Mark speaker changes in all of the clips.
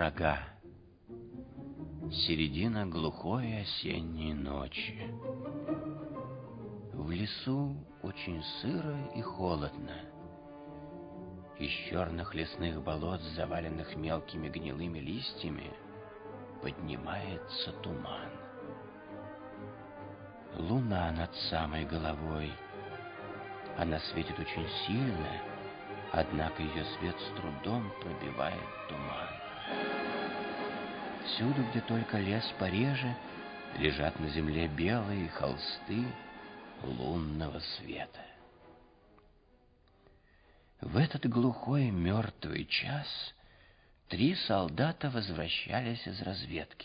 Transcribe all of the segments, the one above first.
Speaker 1: рога. Середина глухой осенней ночи. В лесу очень сыро и холодно. Из черных лесных болот, заваленных мелкими гнилыми листьями, поднимается туман. Луна над самой головой. Она светит очень сильно, однако ее свет с трудом пробивает туман. Всюду, где только лес пореже, лежат на земле белые холсты лунного света. В этот глухой мертвый час 3 солдата возвращались из разведки.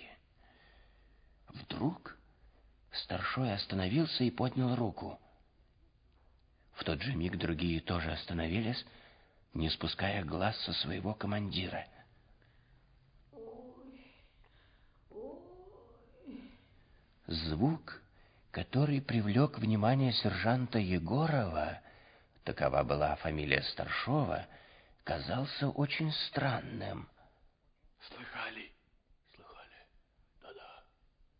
Speaker 1: Вдруг старшой остановился и поднял руку. В тот же миг другие тоже остановились, не спуская глаз со своего командира. Звук, который привлек внимание сержанта Егорова, такова была фамилия старшего, казался очень странным.
Speaker 2: Слыхали? Да-да.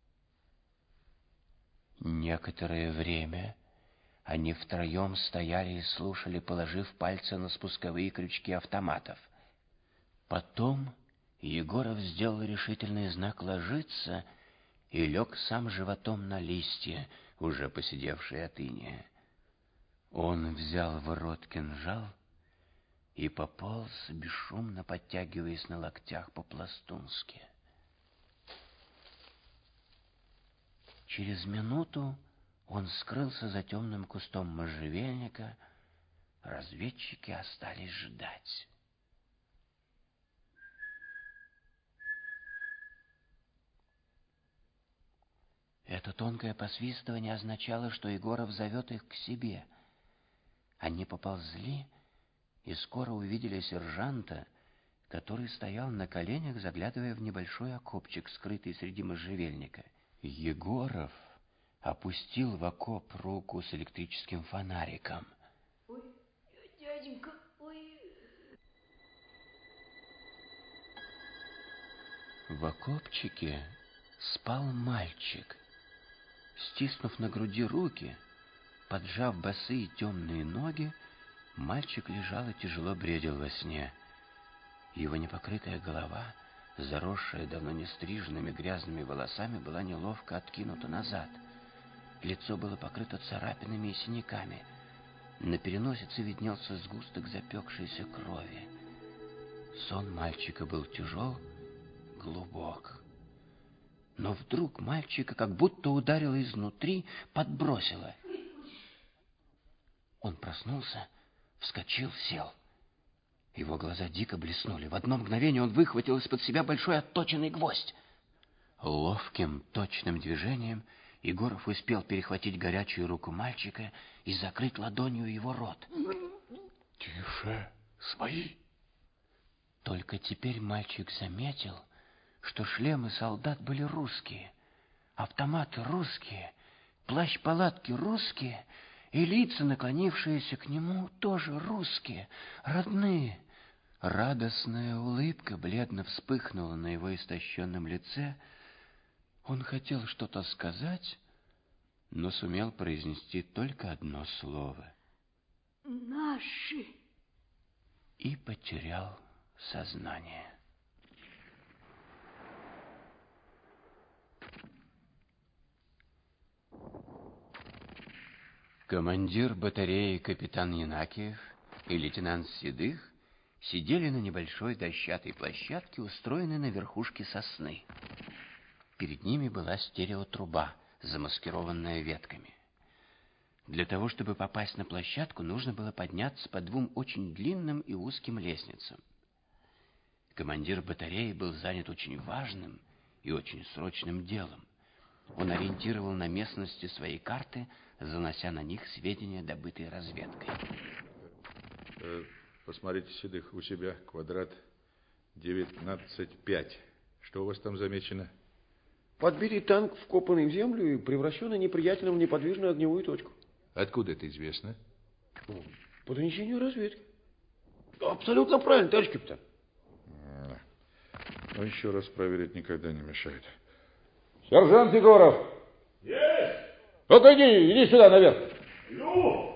Speaker 1: Некоторое время они втроем стояли и слушали, положив пальцы на спусковые крючки автоматов. Потом Егоров сделал решительный знак ложиться и лег сам животом на листья, уже поседевшие от иния. Он взял в рот кинжал и пополз, бесшумно подтягиваясь на локтях по-пластунски. Через минуту он скрылся за темным кустом можжевельника. Разведчики остались ждать. Это тонкое посвистывание означало, что Егоров зовет их к себе. Они поползли и скоро увидели сержанта, который стоял на коленях, заглядывая в небольшой окопчик, скрытый среди можжевельника. Егоров опустил в окоп руку с электрическим фонариком.
Speaker 3: Ой, дяденька, ой.
Speaker 1: В окопчике спал мальчик. Стиснув на груди руки, поджав босые темные ноги, мальчик лежал и тяжело бредил во сне. Его непокрытая голова, заросшая давно не стриженными грязными волосами, была неловко откинута назад. Лицо было покрыто царапинами и синяками. На переносице виднелся сгусток запекшейся крови. Сон мальчика был тяжел, глубок. Но вдруг мальчика как будто ударило изнутри, подбросило. Он проснулся, вскочил, сел. Его глаза дико блеснули. В одно мгновение он выхватил из-под себя большой отточенный гвоздь. Ловким, точным движением Егоров успел перехватить горячую руку мальчика и закрыть ладонью его рот.
Speaker 2: Тише, свои.
Speaker 1: Только теперь мальчик заметил, что шлемы солдат были русские, автоматы русские, плащ-палатки русские, и лица, наклонившиеся к нему, тоже русские, родные. Радостная улыбка бледно вспыхнула на его истощенном лице. Он хотел что-то сказать, но сумел произнести только одно слово.
Speaker 3: Наши.
Speaker 1: И потерял сознание. Командир батареи капитан Янакиев и лейтенант Седых сидели на небольшой дощатой площадке, устроенной на верхушке сосны. Перед ними была стереотруба, замаскированная ветками. Для того, чтобы попасть на площадку, нужно было подняться по 2 очень длинным и узким лестницам. Командир батареи был занят очень важным и очень срочным делом. Он ориентировал на местности своей карты, занося на них сведения, добытые разведкой.
Speaker 2: Посмотрите, Седых, у себя квадрат 19,5. Что у вас там замечено?
Speaker 4: Подбитый танк, вкопанный в землю и превращенный неприятелем в неподвижную огневую точку.
Speaker 2: Откуда это известно?
Speaker 4: По донесению разведки. Абсолютно правильно, товарищ капитан.
Speaker 2: Но еще раз проверить никогда не мешает.
Speaker 5: Сержант Егоров!
Speaker 6: Есть!
Speaker 5: Ну-ка иди сюда наверх.
Speaker 6: Иду!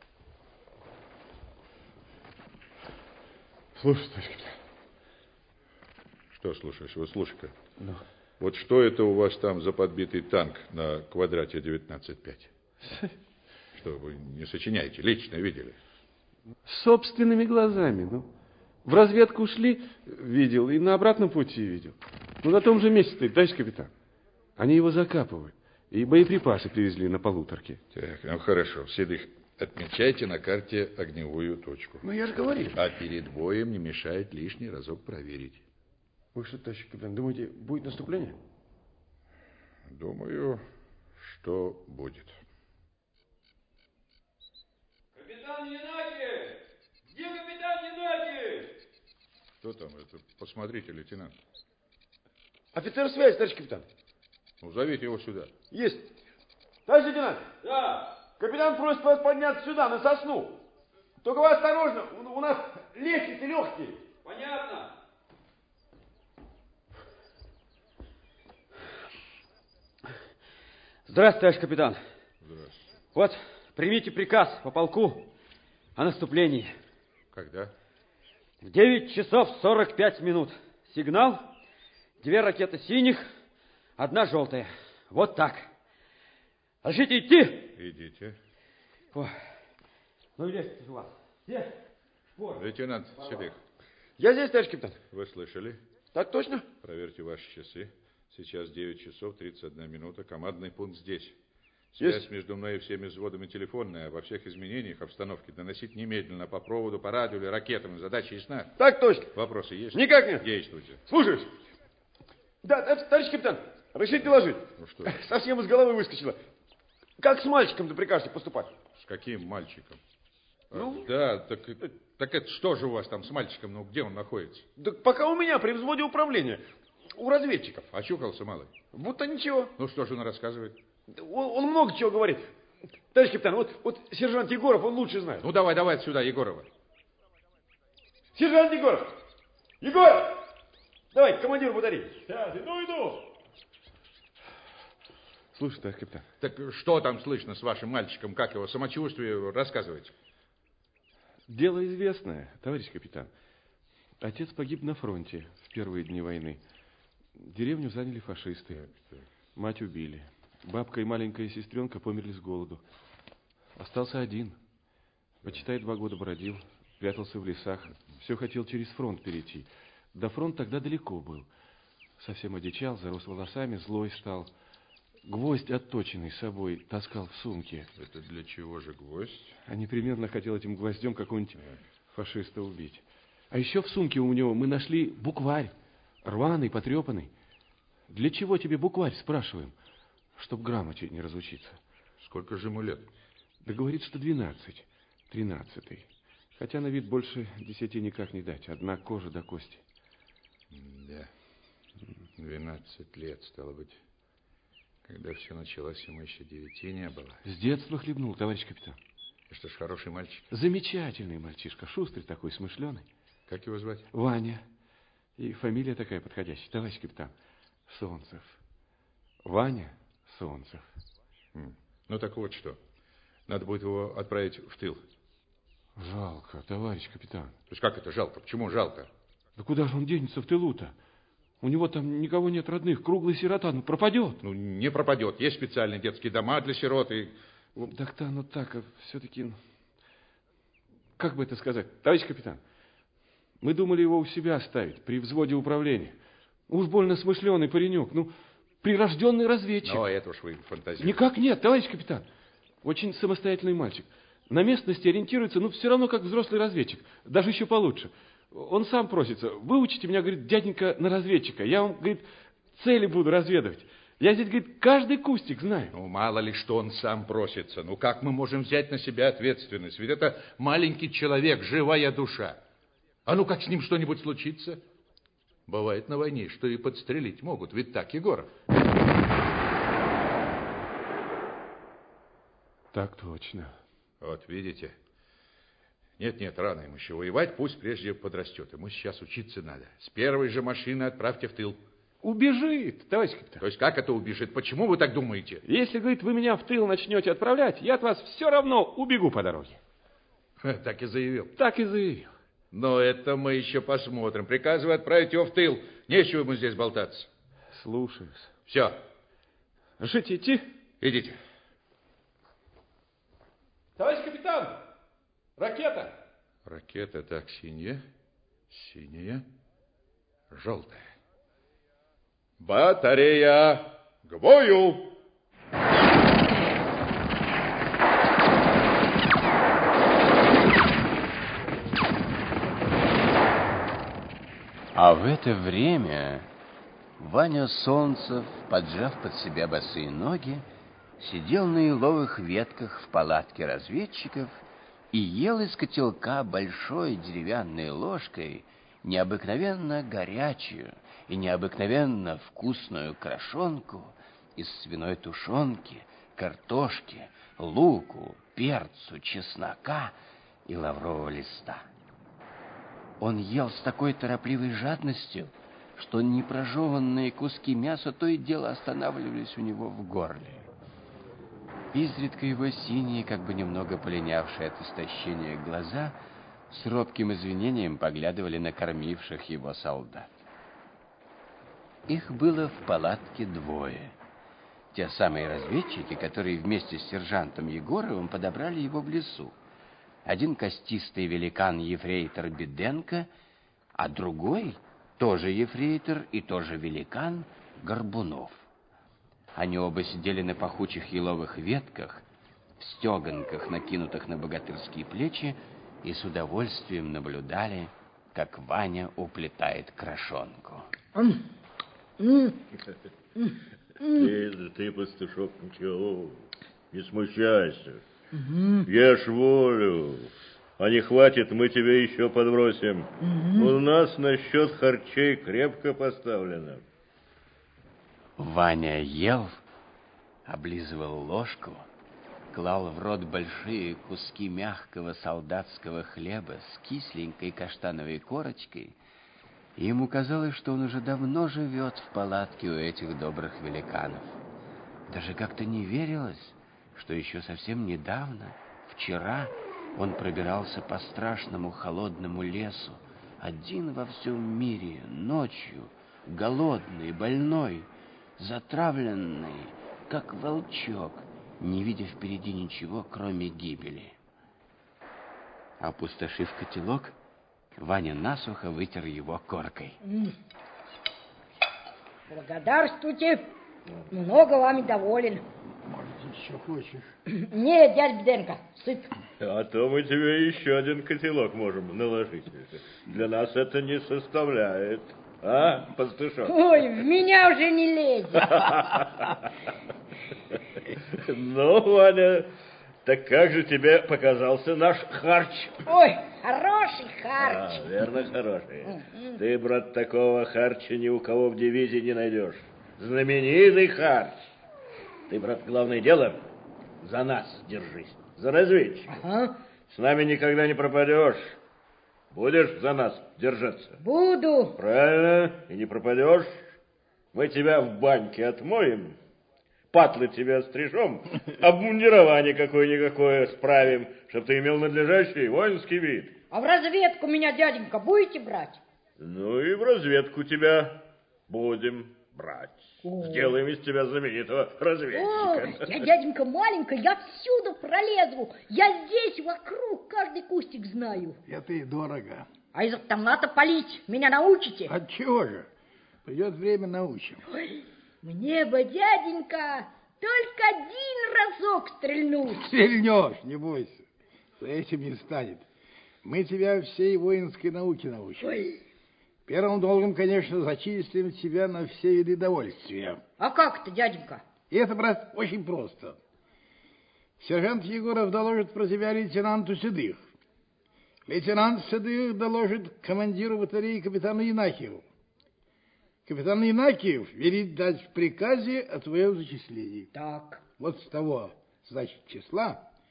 Speaker 2: Слушай, товарищ капитан. Что слушаешь? Вот слушай-ка. Вот что это у вас там за подбитый танк на квадрате 19.5? Что, вы не сочиняете? Лично видели?
Speaker 4: Собственными глазами, ну. В разведку ушли, видел, и на обратном пути видел. Ну, на том же месте стоит, товарищ капитан. Они его закапывают. И боеприпасы привезли на полуторке.
Speaker 2: Так, ну хорошо. Седых, отмечайте на карте огневую точку.
Speaker 4: Ну, я же говорил.
Speaker 2: А перед боем не мешает лишний разок проверить.
Speaker 4: Вы что, товарищ капитан, думаете, будет наступление?
Speaker 2: Думаю, что будет.
Speaker 5: Капитан Янакиев! Где капитан Янакиев?
Speaker 2: Что там? Это посмотрите, лейтенант.
Speaker 4: Офицер связи, товарищ капитан.
Speaker 2: Ну, зовите его сюда.
Speaker 4: Есть. Товарищ лейтенант.
Speaker 5: Да.
Speaker 4: Капитан просит вас подняться сюда, на сосну. Только вы осторожно, у нас лестницы легкие.
Speaker 5: Понятно.
Speaker 7: Здравствуйте, товарищ капитан.
Speaker 2: Здравствуйте.
Speaker 7: Вот, примите приказ по полку о наступлении.
Speaker 2: Когда?
Speaker 7: В 9 часов 45 минут. Сигнал. 2 ракеты синих, 1 желтая. Вот так. Разрешите идти?
Speaker 2: Идите.
Speaker 7: Ой. Ну и лезьте у вас. Все. Шпор.
Speaker 2: Лейтенант Седых,
Speaker 4: Я здесь, товарищ капитан.
Speaker 2: вы слышали?
Speaker 4: Так точно?
Speaker 2: Проверьте ваши часы. Сейчас 9 часов 31 минута. Командный пункт здесь. Связь
Speaker 4: Есть.
Speaker 2: между мной и всеми взводами телефонная. Обо всех изменениях обстановки доносить немедленно по проводу, по радио или ракетам. Задача ясна?
Speaker 4: Так точно.
Speaker 2: Вопросы есть?
Speaker 4: Никак нет.
Speaker 2: Действуйте.
Speaker 4: Слушаюсь. Да, товарищ капитан, разрешите доложить?
Speaker 2: Ну что?
Speaker 4: Совсем из головы выскочило. Как с мальчиком-то прикажете поступать?
Speaker 2: С каким мальчиком?
Speaker 4: Ну?
Speaker 2: Да, так это что же у вас там с мальчиком? Ну, где он находится?
Speaker 4: Да пока у меня при взводе управления. У разведчиков.
Speaker 2: Очухался малый?
Speaker 4: Будто ничего.
Speaker 2: Ну, что же он рассказывает?
Speaker 4: Он много чего говорит. Товарищ капитан, вот сержант Егоров, он лучше знает.
Speaker 2: Ну, давай отсюда, Егорова.
Speaker 4: Сержант Егоров! Егоров! Давай, командир батареи.
Speaker 6: Сейчас, иду!
Speaker 4: Слушай, товарищ капитан.
Speaker 2: Так что там слышно с вашим мальчиком? Как его самочувствие? Рассказывайте.
Speaker 4: Дело известное, товарищ капитан. Отец погиб на фронте в первые дни войны. Деревню заняли фашисты. Мать убили. Бабка и маленькая сестренка померли с голоду. Остался один. Почитай, 2 года бродил, прятался в лесах. Все хотел через фронт перейти. До фронта тогда далеко был. Совсем одичал, зарос волосами, злой стал. Гвоздь отточенный с собой таскал в сумке.
Speaker 2: Это для чего же гвоздь?
Speaker 4: А непременно хотел этим гвоздем какого-нибудь фашиста убить. А еще в сумке у него мы нашли букварь. Рваный, потрепанный. Для чего тебе букварь, спрашиваем? Чтоб грамоте не разучиться.
Speaker 2: Сколько же ему лет?
Speaker 4: Да говорит, что 12. 13-й. Хотя на вид больше 10 никак не дать. Одна кожа до кости.
Speaker 2: Да. 12 лет, стало быть. Когда все началось, ему еще 9 не было.
Speaker 4: С детства хлебнул, товарищ капитан.
Speaker 2: И что ж, хороший мальчик.
Speaker 4: Замечательный мальчишка. Шустрый такой, смышленый.
Speaker 2: Как его звать?
Speaker 4: Ваня. И фамилия такая подходящая. Товарищ капитан. Солнцев. Ваня Солнцев.
Speaker 2: Ну так вот что. Надо будет его отправить в тыл.
Speaker 4: Жалко, товарищ капитан.
Speaker 2: То есть как это жалко? Почему жалко?
Speaker 4: Да куда же он денется в тылу-то? У него там никого нет родных. Круглый сирота, ну пропадет.
Speaker 2: Ну не пропадет. Есть специальные детские дома для сирот. И...
Speaker 4: Так-то оно так, а все-таки... Как бы это сказать? Товарищ капитан, мы думали его у себя оставить, при взводе управления. Уж больно смышленый паренек. Ну, прирожденный разведчик.
Speaker 2: Ну, это уж вы фантазируете.
Speaker 4: Никак нет, товарищ капитан. Очень самостоятельный мальчик. На местности ориентируется, ну, все равно, как взрослый разведчик. Даже еще получше. Он сам просится. Выучите меня, говорит, дяденька, на разведчика. Я вам, говорит, цели буду разведывать. Я здесь, говорит, каждый кустик знаю.
Speaker 2: Ну, мало ли, что он сам просится. Ну, как мы можем взять на себя ответственность? Ведь это маленький человек, живая душа. А ну, как с ним что-нибудь случится? Бывает на войне, что и подстрелить могут. Ведь так, Егоров?
Speaker 4: Так точно.
Speaker 2: Вот видите, Нет, рано ему еще воевать, пусть прежде подрастет. Ему сейчас учиться надо. С первой же машины отправьте в тыл.
Speaker 4: Убежит, товарищ капитан.
Speaker 2: То есть как это убежит? Почему вы так думаете?
Speaker 4: Если, говорит, вы меня в тыл начнете отправлять, я от вас все равно убегу по дороге.
Speaker 2: Так и заявил.
Speaker 4: Так и заявил.
Speaker 2: Но это мы еще посмотрим. Приказываю отправить его в тыл. Нечего ему здесь болтаться.
Speaker 4: Слушаюсь.
Speaker 2: Все.
Speaker 4: Решите идти?
Speaker 2: Идите.
Speaker 4: Товарищ капитан, ракета.
Speaker 2: Ракета так, синяя, желтая. Батарея к бою!
Speaker 1: А в это время Ваня Солнцев, поджав под себя босые ноги, сидел на еловых ветках в палатке разведчиков и ел из котелка большой деревянной ложкой необыкновенно горячую и необыкновенно вкусную крошонку из свиной тушенки, картошки, луку, перцу, чеснока и лаврового листа. Он ел с такой торопливой жадностью, что непрожеванные куски мяса то и дело останавливались у него в горле. Изредка его синие, как бы немного полинявшие от истощения глаза, с робким извинением поглядывали на кормивших его солдат. Их было в палатке двое. Те самые разведчики, которые вместе с сержантом Егоровым подобрали его в лесу. Один костистый великан-ефрейтор Беденко, а другой, тоже ефрейтор и тоже великан, Горбунов. Они оба сидели на пахучих еловых ветках, в стеганках, накинутых на богатырские плечи, и с удовольствием наблюдали, как Ваня уплетает крошонку.
Speaker 6: Ты, пастушок, ничего, не смущайся. Ешь волю. А не хватит, мы тебе еще подбросим. У нас насчет харчей крепко поставлено.
Speaker 1: Ваня ел, облизывал ложку, клал в рот большие куски мягкого солдатского хлеба с кисленькой каштановой корочкой, и ему казалось, что он уже давно живет в палатке у этих добрых великанов. Даже как-то не верилось, что еще совсем недавно, вчера, он пробирался по страшному холодному лесу, один во всем мире, ночью, голодный, больной, затравленный, как волчок, не видя впереди ничего, кроме гибели. Опустошив котелок, Ваня насухо вытер его коркой.
Speaker 3: Благодарствуйте. Много вами доволен.
Speaker 6: Может, еще хочешь?
Speaker 3: Нет, дядя Беденко, сыт.
Speaker 6: А то мы тебе еще один котелок можем наложить. Для нас это не составляет. А, пастушок?
Speaker 3: Ой, в меня уже не лезет.
Speaker 6: Ну, Ваня, так как же тебе показался наш харч?
Speaker 3: Ой, хороший харч.
Speaker 6: Верно, хороший. Ты, брат, такого харча ни у кого в дивизии не найдешь. Знаменитый харч. Ты, брат, главное дело, за нас держись, за разведчиков.
Speaker 3: Ага.
Speaker 6: С нами никогда не пропадешь. Будешь за нас держаться?
Speaker 3: Буду.
Speaker 6: Правильно, и не пропадешь. Мы тебя в баньке отмоем, патлы тебе острижем, обмундирование какое-никакое справим, чтобы ты имел надлежащий воинский вид.
Speaker 3: А в разведку меня, дяденька, будете брать?
Speaker 6: Ну и в разведку тебя будем брать. Сделаем из тебя знаменитого разведчика.
Speaker 3: Я, дяденька, маленькая, я всюду пролезу. Я здесь вокруг каждый кустик знаю.
Speaker 8: Это и дорого.
Speaker 3: А из автомата палить меня научите?
Speaker 8: Отчего же? Придет время, научим.
Speaker 3: Ой, мне бы, дяденька, только один разок стрельнуть.
Speaker 8: Стрельнешь, не бойся. За этим не станет. Мы тебя всей воинской науке научим.
Speaker 3: Ой.
Speaker 8: Первым долгом, конечно, зачислим тебя на все виды довольствия.
Speaker 3: А как это, дяденька?
Speaker 8: И это, брат, очень просто. Сержант Егоров доложит про тебя лейтенанту Седых. Лейтенант Седых доложит командиру батареи капитану Янакиеву. Капитан Янакиев велит дать в приказе о твоем зачислении.
Speaker 3: Так.
Speaker 8: Вот с того, значит, числа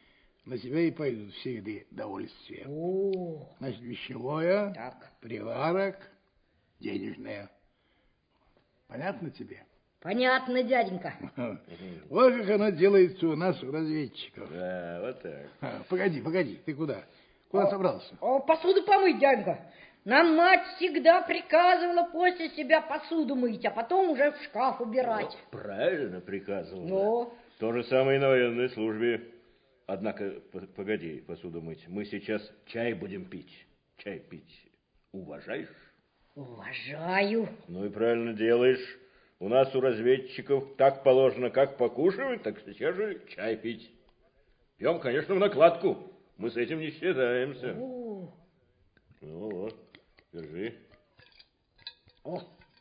Speaker 8: на тебя и пойдут все виды довольствия.
Speaker 3: О,
Speaker 8: Значит, вещевое,
Speaker 3: так,
Speaker 8: приварок, денежное. Понятно тебе?
Speaker 3: понятно, дяденька.
Speaker 8: Вот как оно делается у нас, у разведчиков.
Speaker 6: Да, вот так.
Speaker 8: Погоди, ты куда? Куда собрался?
Speaker 3: Посуду помыть, дяденька. Нам мать всегда приказывала после себя посуду мыть, а потом уже в шкаф убирать.
Speaker 6: Правильно приказывал.
Speaker 3: Ну?
Speaker 6: То же самое и на военной службе. Однако, погоди посуду мыть. Мы сейчас чай будем пить. Чай пить уважаешь?
Speaker 3: Уважаю.
Speaker 6: Ну и правильно делаешь. У нас, у разведчиков, так положено, как покушивать, так сейчас же чай пить. Пьем, конечно, в накладку. Мы с этим не считаемся.
Speaker 3: О.
Speaker 6: Ну вот, держи.
Speaker 3: О.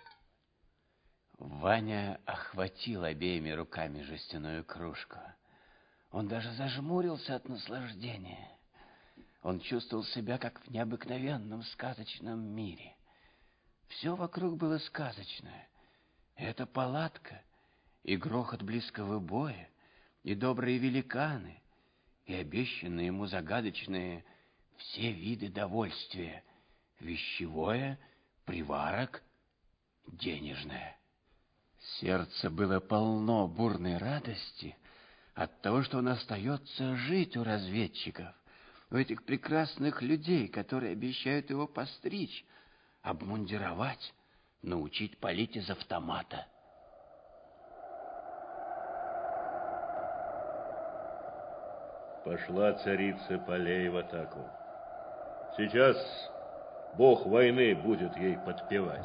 Speaker 1: Ваня охватил обеими руками жестяную кружку. Он даже зажмурился от наслаждения. Он чувствовал себя, как в необыкновенном сказочном мире. Все вокруг было сказочное. Эта палатка, и грохот близкого боя, и добрые великаны, и обещанные ему загадочные все виды довольствия. Вещевое, приварок, денежное. Сердце было полно бурной радости от того, что он остается жить у разведчиков, у этих прекрасных людей, которые обещают его постричь, обмундировать, научить палить из автомата.
Speaker 6: Пошла царица полей в атаку. Сейчас бог войны будет ей подпевать.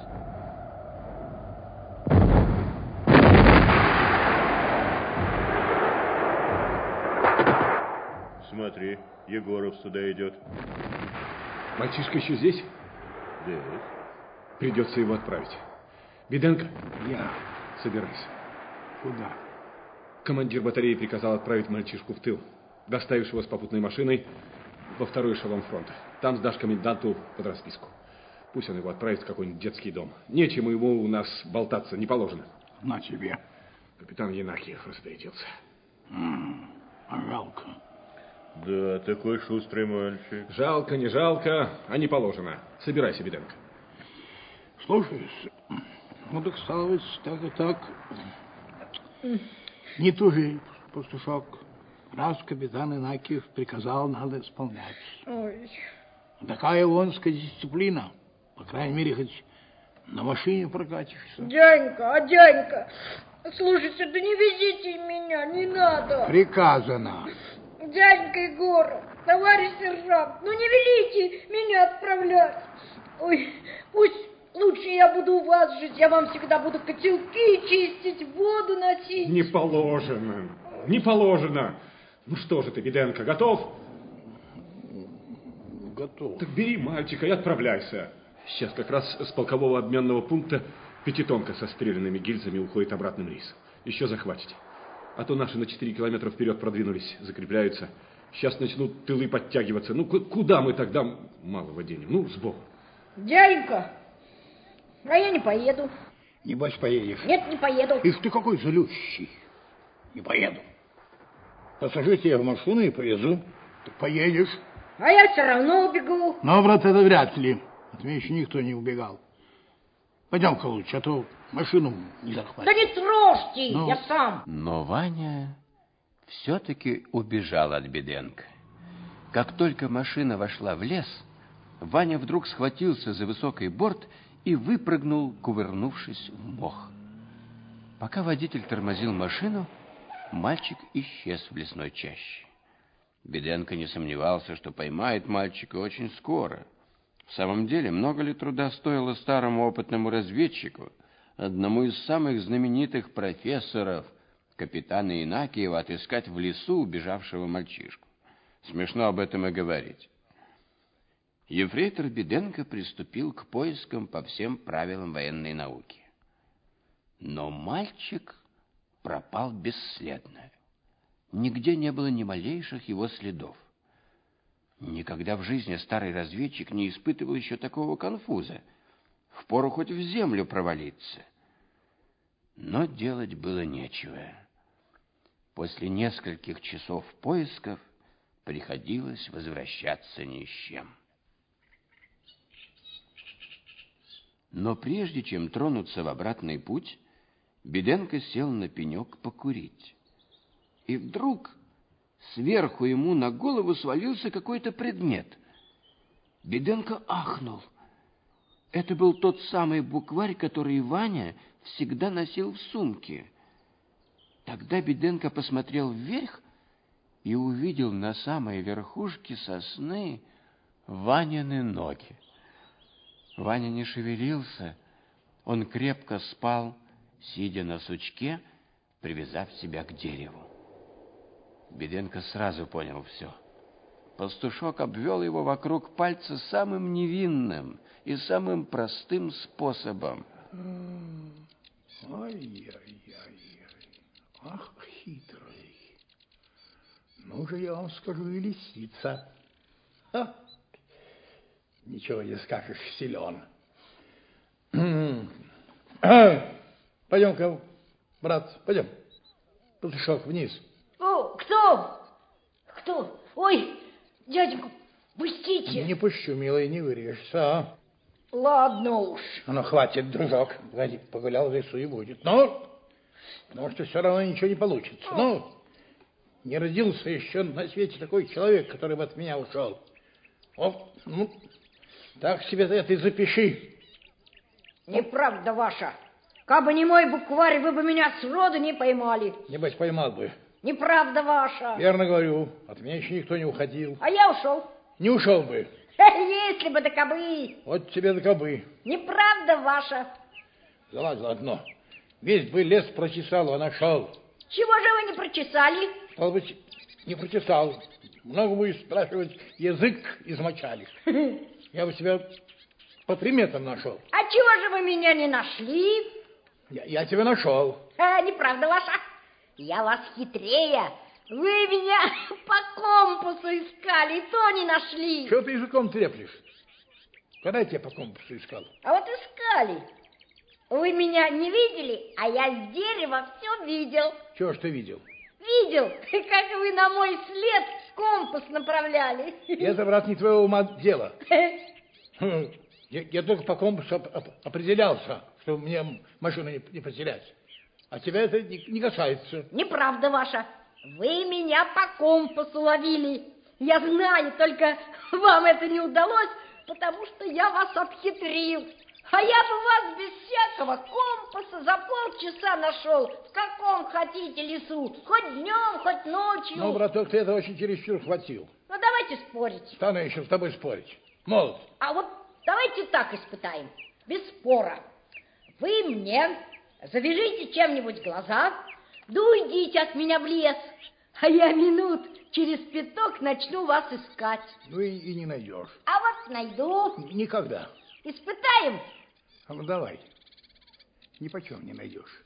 Speaker 6: Смотри, Егоров сюда идет.
Speaker 4: Мальчишка еще здесь?
Speaker 6: Да.
Speaker 4: Придется его отправить. Беденко,
Speaker 8: Я.
Speaker 4: собирайся.
Speaker 8: Куда?
Speaker 4: Командир батареи приказал отправить мальчишку в тыл. Доставишь его с попутной машиной во второй эшелон фронта. Там сдашь коменданту под расписку. Пусть он его отправит в какой-нибудь детский дом. Нечему ему у нас болтаться, не положено.
Speaker 8: На тебе.
Speaker 4: Капитан Янакиев распорядился.
Speaker 8: Жалко.
Speaker 6: Да, такой шустрый мальчик.
Speaker 4: Жалко, не жалко, а не положено. Собирайся, Беденко.
Speaker 8: Слушаюсь. Ну так стало быть, так и так. Не тужи, пастушок. Раз капитан Янакиев приказал, надо исполнять.
Speaker 3: Ой.
Speaker 8: Такая воинская дисциплина. По крайней мере, хоть на машине прокатишься.
Speaker 3: Дяденька, слушайте, да не везите меня, не надо.
Speaker 8: Приказано.
Speaker 3: Дяденька Егоров, товарищ сержант, ну не велите меня отправлять. Ой, пусть лучше я буду у вас жить, я вам всегда буду котелки чистить, воду носить.
Speaker 4: Не положено, не положено. Ну что же ты, Беденко, готов?
Speaker 8: Готов.
Speaker 4: Так бери мальчика и отправляйся. Сейчас как раз с полкового обменного пункта пятитонка со стрелянными гильзами уходит обратным рейсом. Еще захватите. А то наши на 4 километра вперед продвинулись, закрепляются. Сейчас начнут тылы подтягиваться. Ну, куда мы тогда малого денем? Ну, с Богом.
Speaker 3: Дяденька, а я не поеду.
Speaker 8: Небось, поедешь.
Speaker 3: Нет, не поеду.
Speaker 8: Ишь ты какой злющий. Не поеду. Посажу тебя в машину и повезу. Ты поедешь.
Speaker 3: А я все равно убегу.
Speaker 8: Но, брат, это вряд ли. От меня еще никто не убегал. Пойдем-ка лучше, а то машину не захватит.
Speaker 3: Да не трожьте,
Speaker 8: Ну.
Speaker 3: я сам.
Speaker 1: Но Ваня все-таки убежал от Беденко. Как только машина вошла в лес, Ваня вдруг схватился за высокий борт и выпрыгнул, кувырнувшись в мох. Пока водитель тормозил машину, мальчик исчез в лесной чаще. Беденко не сомневался, что поймает мальчика очень скоро. В самом деле, много ли труда стоило старому опытному разведчику, одному из самых знаменитых профессоров, капитана Янакиева, отыскать в лесу убежавшего мальчишку? Смешно об этом и говорить. Ефрейтор Беденко приступил к поискам по всем правилам военной науки. Но мальчик пропал бесследно. Нигде не было ни малейших его следов. Никогда в жизни старый разведчик не испытывал еще такого конфуза. Впору хоть в землю провалиться. Но делать было нечего. После нескольких часов поисков приходилось возвращаться ни с чем. Но прежде чем тронуться в обратный путь, Биденко сел на пенек покурить. И вдруг сверху ему на голову свалился какой-то предмет. Биденко ахнул. Это был тот самый букварь, который Ваня всегда носил в сумке. Тогда Биденко посмотрел вверх и увидел на самой верхушке сосны Ванины ноги. Ваня не шевелился, он крепко спал, сидя на сучке, привязав себя к дереву. Биденко сразу понял все. Пастушок обвел его вокруг пальца самым невинным и самым простым способом.
Speaker 8: Ай-яй-яй, ах, хитрый. Ну же, я вам скажу, и лисица. Ха! Ничего не скажешь, силен. Пойдем-ка, брат, пойдем. Пастушок, вниз.
Speaker 3: О, кто? Кто? Ой, дяденька, пустите.
Speaker 8: Не пущу, милый, не вырежешься, а?
Speaker 3: Ладно уж.
Speaker 8: Ну, хватит, дружок. Погоди, погулял в лесу и будет. Ну, потому что все равно ничего не получится. Ну, не родился еще на свете такой человек, который бы от меня ушел. Вот, ну, так себе это и запиши.
Speaker 3: Неправда ваша. Кабы не мой букварь, вы бы меня сроду не поймали.
Speaker 8: Небось, поймал бы.
Speaker 3: Неправда ваша.
Speaker 8: Верно говорю. От меня еще никто не уходил.
Speaker 3: А я ушел.
Speaker 8: Не ушел бы.
Speaker 3: Если бы да кабы.
Speaker 8: Вот тебе да кабы.
Speaker 3: Неправда ваша.
Speaker 8: Залазил одно. Весь бы лес прочесал, а нашел.
Speaker 3: Чего же вы не прочесали?
Speaker 8: Стало быть, не прочесал. Много будет спрашивать, язык измочали. Я бы себя по приметам нашел.
Speaker 3: А чего же вы меня не нашли?
Speaker 8: Я тебя нашел.
Speaker 3: Неправда ваша. Я вас хитрее. Вы меня по компасу искали, и то не нашли.
Speaker 8: Чего ты языком треплешь? Когда я тебя по компасу искал?
Speaker 3: А вот искали. Вы меня не видели, а я с дерева все видел.
Speaker 8: Чего ж ты видел?
Speaker 3: Видел, как вы на мой след компас направляли.
Speaker 8: Это, брат, не твоего ума дело. Я только по компасу определялся, чтобы мне машину не потерять. А тебя это не касается.
Speaker 3: Неправда ваша. Вы меня по компасу ловили. Я знаю, только вам это не удалось, потому что я вас обхитрил. А я бы вас без всякого компаса за полчаса нашел, в каком хотите лесу, хоть днем, хоть ночью.
Speaker 8: Ну, браток, ты это очень чересчур хватил.
Speaker 3: Ну, давайте спорить.
Speaker 8: Стану еще с тобой спорить. Молод.
Speaker 3: А вот давайте так испытаем, без спора. Вы мне завяжите чем-нибудь глаза, да уйдите от меня в лес, а я минут через 5 начну вас искать.
Speaker 8: Ну и не найдешь.
Speaker 3: А вот найду.
Speaker 8: Никогда.
Speaker 3: Испытаем?
Speaker 8: А ну давай. Ни почем не найдешь.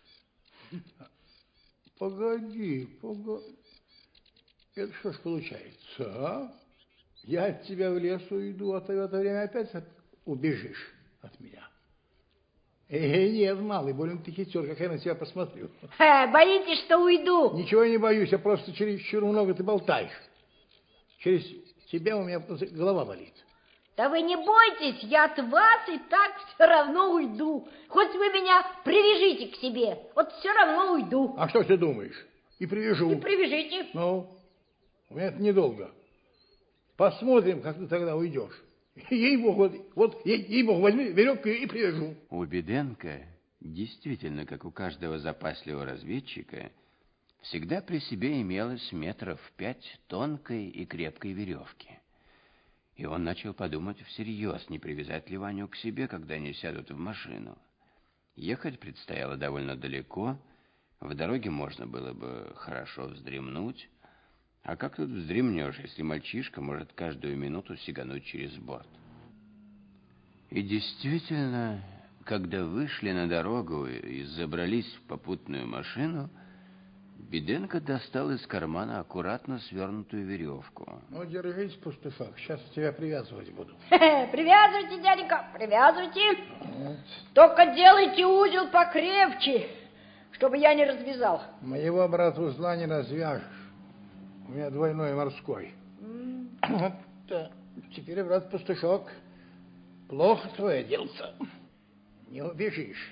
Speaker 8: Погоди. Это что ж получается, а? Я от тебя в лес уйду, а ты в это время опять убежишь от меня. Нет, малый, больно ты хитер, как я на тебя посмотрю.
Speaker 3: Боитесь, что уйду?
Speaker 8: Ничего я не боюсь, я просто чересчур много ты болтаешь. Через тебя у меня голова болит.
Speaker 3: Да вы не бойтесь, я от вас и так все равно уйду. Хоть вы меня привяжите к себе, вот все равно уйду.
Speaker 8: А что ты думаешь? И привяжу.
Speaker 3: И привяжите.
Speaker 8: Ну, у меня это недолго. Посмотрим, как ты тогда уйдешь. Ей-богу, ей-богу, возьми веревку и привяжу.
Speaker 1: У Биденко, действительно, как у каждого запасливого разведчика, всегда при себе имелось 5 метров тонкой и крепкой веревки. И он начал подумать всерьез, не привязать ли Ваню к себе, когда они сядут в машину. Ехать предстояло довольно далеко, в дороге можно было бы хорошо вздремнуть. А как тут вздремнешь, если мальчишка может каждую минуту сигануть через борт? И действительно, когда вышли на дорогу и забрались в попутную машину, Биденко достал из кармана аккуратно свернутую веревку.
Speaker 8: Ну, держись, пастушок, сейчас тебя привязывать буду.
Speaker 3: Привязывайте, дяденька, привязывайте. Только делайте узел покрепче, чтобы я не развязал.
Speaker 8: Моего, брат, узла не развяжешь. У меня двойной морской. Вот, теперь, брат Пастушок, плохо твое дело-то. Не убежишь.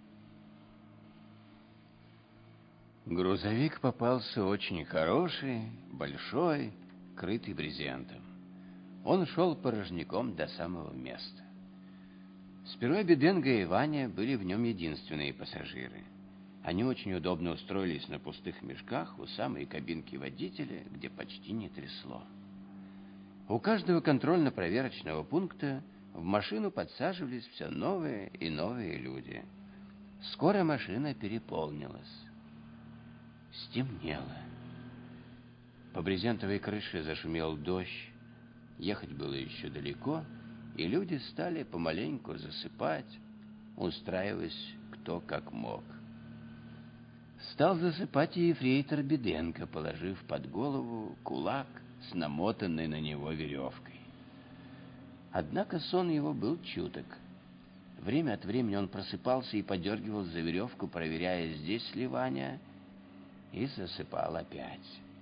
Speaker 1: Грузовик попался очень хороший, большой, крытый брезентом. Он шел порожняком до самого места. Сперва Беденко и Ваня были в нем единственные пассажиры. Они очень удобно устроились на пустых мешках у самой кабинки водителя, где почти не трясло. У каждого контрольно-проверочного пункта в машину подсаживались все новые и новые люди. Скоро машина переполнилась. Стемнело. По брезентовой крыше зашумел дождь. Ехать было еще далеко, и люди стали помаленьку засыпать, устраиваясь кто как мог. Стал засыпать и ефрейтор Беденко, положив под голову кулак с намотанной на него веревкой. Однако сон его был чуток. Время от времени он просыпался и подергивал за веревку, проверяя, здесь ли Ваня, и засыпал опять.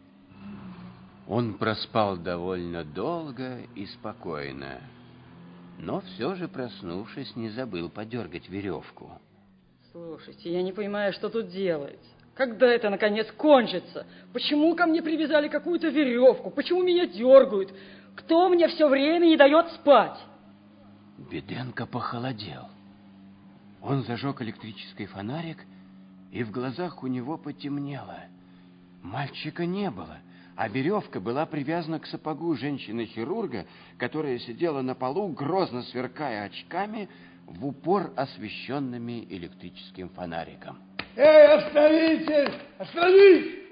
Speaker 1: Он проспал довольно долго и спокойно, но все же, проснувшись, не забыл подергать веревку.
Speaker 9: Слушайте, я не понимаю, что тут делать. Когда это, наконец, кончится? Почему ко мне привязали какую-то веревку? Почему меня дергают? Кто мне все время не дает спать?
Speaker 1: Беденко похолодел. Он зажег электрический фонарик, и в глазах у него потемнело. Мальчика не было, а веревка была привязана к сапогу женщины-хирурга, которая сидела на полу, грозно сверкая очками, в упор освещенными электрическим фонариком.
Speaker 8: Эй, остановитесь! Остановись!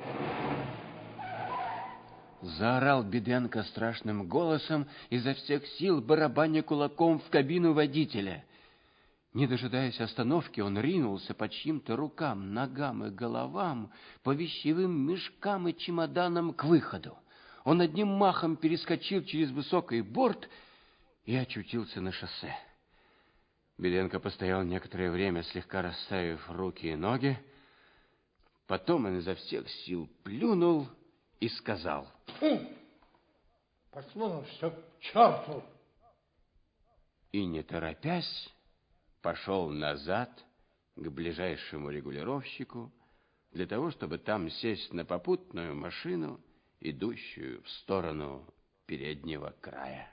Speaker 1: Заорал Беденко страшным голосом, изо всех сил барабаня кулаком в кабину водителя. Не дожидаясь остановки, он ринулся по чьим-то рукам, ногам и головам, по вещевым мешкам и чемоданам к выходу. Он одним махом перескочил через высокий борт и очутился на шоссе. Беденко постоял некоторое время, слегка расставив руки и ноги. Потом он изо всех сил плюнул и сказал:
Speaker 8: Пошло все к черту!
Speaker 1: И, не торопясь, пошел назад к ближайшему регулировщику для того, чтобы там сесть на попутную машину, идущую в сторону переднего края.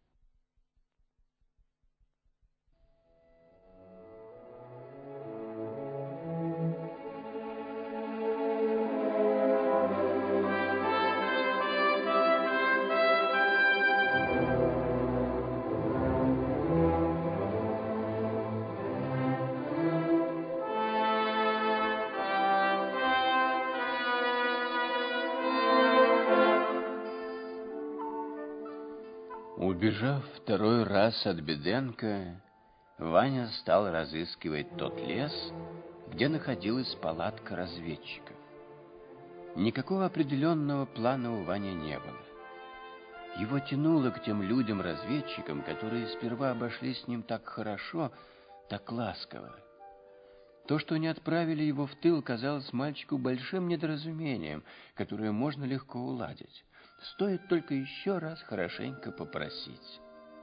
Speaker 1: Убежав второй раз от Беденко, Ваня стал разыскивать тот лес, где находилась палатка разведчиков. Никакого определенного плана у Вани не было. Его тянуло к тем людям-разведчикам, которые сперва обошлись с ним так хорошо, так ласково. То, что они отправили его в тыл, казалось мальчику большим недоразумением, которое можно легко уладить. Стоит только еще раз хорошенько попросить.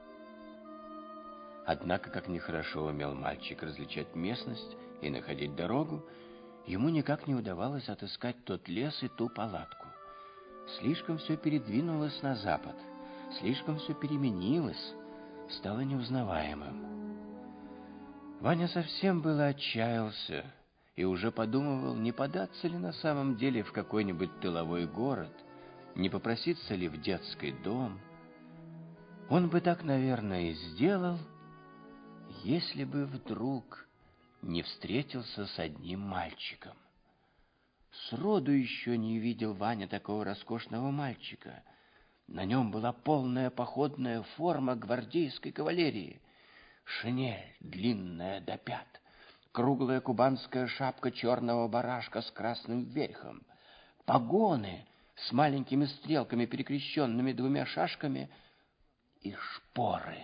Speaker 1: Однако, как нехорошо умел мальчик различать местность и находить дорогу, ему никак не удавалось отыскать тот лес и ту палатку. Слишком все передвинулось на запад, слишком все переменилось, стало неузнаваемым. Ваня совсем было отчаялся и уже подумывал, не податься ли на самом деле в какой-нибудь тыловой город, не попроситься ли в детский дом. Он бы так, наверное, и сделал, если бы вдруг не встретился с одним мальчиком. Сроду еще не видел Ваня такого роскошного мальчика. На нем была полная походная форма гвардейской кавалерии, шинель длинная до пят, круглая кубанская шапка черного барашка с красным верхом, погоны с маленькими стрелками, перекрещенными двумя шашками, и шпоры.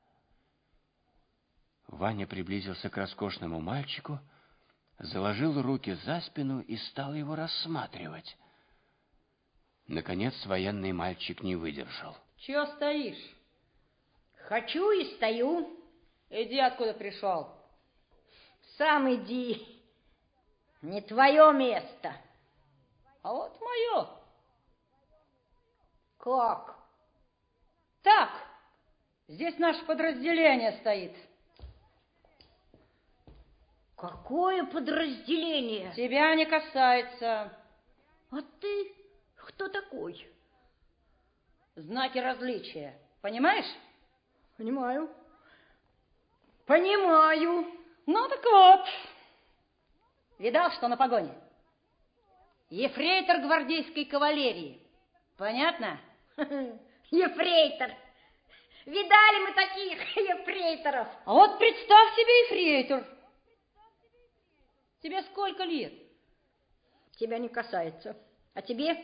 Speaker 1: Ваня приблизился к роскошному мальчику, заложил руки за спину и стал его рассматривать. Наконец военный мальчик не выдержал.
Speaker 9: Чего стоишь?
Speaker 3: Хочу и стою.
Speaker 9: Иди, откуда пришел.
Speaker 3: Сам иди. Не твое место.
Speaker 9: А вот мое.
Speaker 3: Как?
Speaker 9: Так, здесь наше подразделение стоит.
Speaker 3: Какое подразделение?
Speaker 9: Тебя не касается.
Speaker 3: А ты кто такой?
Speaker 9: Знаки различия. Понимаешь?
Speaker 3: Понимаю. Понимаю.
Speaker 9: Ну так вот. Видал, что на погоне? Ефрейтор гвардейской кавалерии. Понятно?
Speaker 3: Ефрейтор. Видали мы таких ефрейторов.
Speaker 9: А вот представь себе ефрейтор. Тебе сколько лет?
Speaker 3: Тебя не касается. А тебе?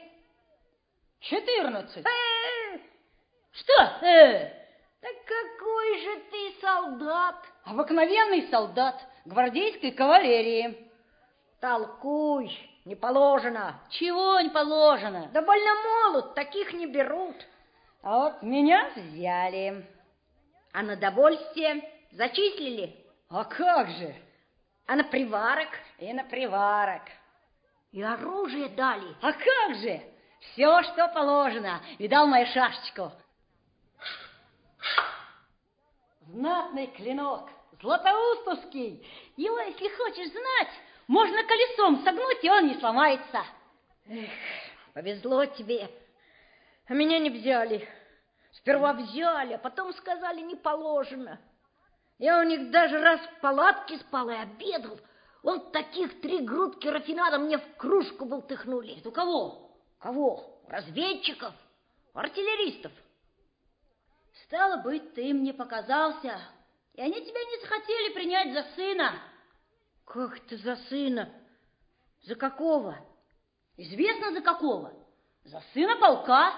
Speaker 9: 14.
Speaker 3: Что? Так какой же ты солдат?
Speaker 9: Обыкновенный солдат гвардейской кавалерии.
Speaker 3: Толкуй, не положено.
Speaker 9: Чего не положено?
Speaker 3: Да больно молод, таких не берут.
Speaker 9: А вот меня взяли.
Speaker 3: А на довольствие зачислили?
Speaker 9: А как же?
Speaker 3: А на приварок?
Speaker 9: И на приварок.
Speaker 3: И оружие дали?
Speaker 9: А как же? Все, что положено. Видал мою шашечку? Знатный клинок, златоустовский. Его, если хочешь знать, можно колесом согнуть, и он не сломается.
Speaker 3: Эх, повезло тебе. А меня не взяли. Сперва взяли, а потом сказали, не положено. Я у них даже раз в палатке спал и обедал. Вот таких 3 грудки рафинада мне в кружку болтыхнули.
Speaker 9: Это у кого?
Speaker 3: Кого? Разведчиков, артиллеристов.
Speaker 9: Стало быть, ты им не показался, и они тебя не захотели принять за сына.
Speaker 3: Как это за сына? За какого?
Speaker 9: Известно, за какого. За сына полка.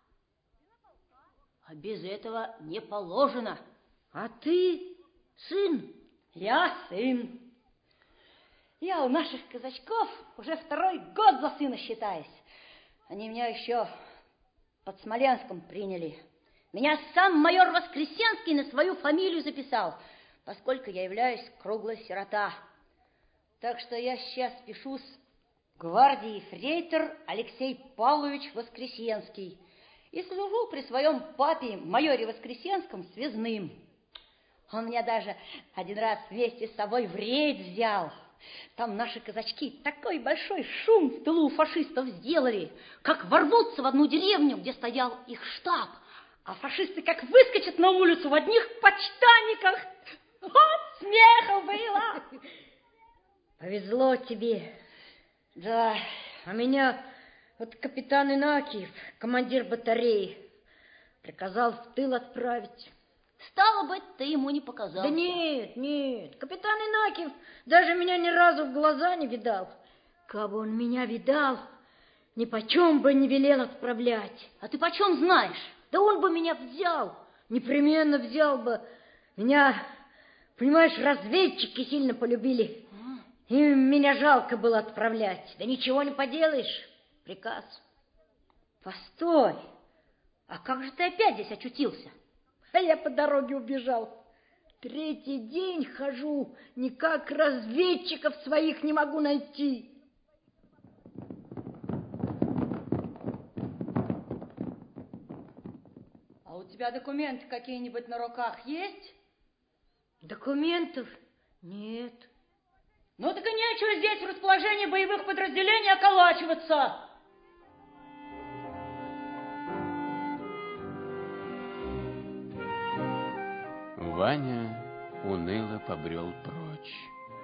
Speaker 9: А без этого не положено.
Speaker 3: А ты сын?
Speaker 9: Я сын. Я у наших казачков уже 2-й год за сына считаюсь. Они меня еще под Смоленском приняли. Меня сам майор Воскресенский на свою фамилию записал, поскольку я являюсь круглая сирота. Так что я сейчас пишусь гвардии ефрейтор Алексей Павлович Воскресенский и служу при своем папе, майоре Воскресенском, связным. Он меня даже один раз вместе с собой в рейд взял. Там наши казачки такой большой шум в тылу фашистов сделали, как ворвутся в одну деревню, где стоял их штаб. А фашисты как выскочат на улицу в одних подштанниках. Вот смеху было.
Speaker 3: Повезло тебе.
Speaker 9: Да.
Speaker 3: А меня вот капитан Инакиев, командир батареи, приказал в тыл отправить.
Speaker 9: Стало быть, ты ему не показался.
Speaker 3: Да нет, капитан Инакиев даже меня ни разу в глаза не видал. Кабы он меня видал, ни почем бы не велел отправлять.
Speaker 9: А ты почем знаешь?
Speaker 3: Да он бы меня взял, непременно взял бы. Меня, понимаешь, разведчики сильно полюбили. Им меня жалко было отправлять. Да ничего не поделаешь, приказ.
Speaker 9: Постой, а как же ты опять здесь очутился?
Speaker 3: А я по дороге убежал. 3-й день хожу, никак разведчиков своих не могу найти.
Speaker 9: А у тебя документы какие-нибудь на руках есть?
Speaker 3: Документов нет.
Speaker 9: Ну так и нечего здесь в расположении боевых подразделений околачиваться.
Speaker 1: Ваня уныло побрел прочь.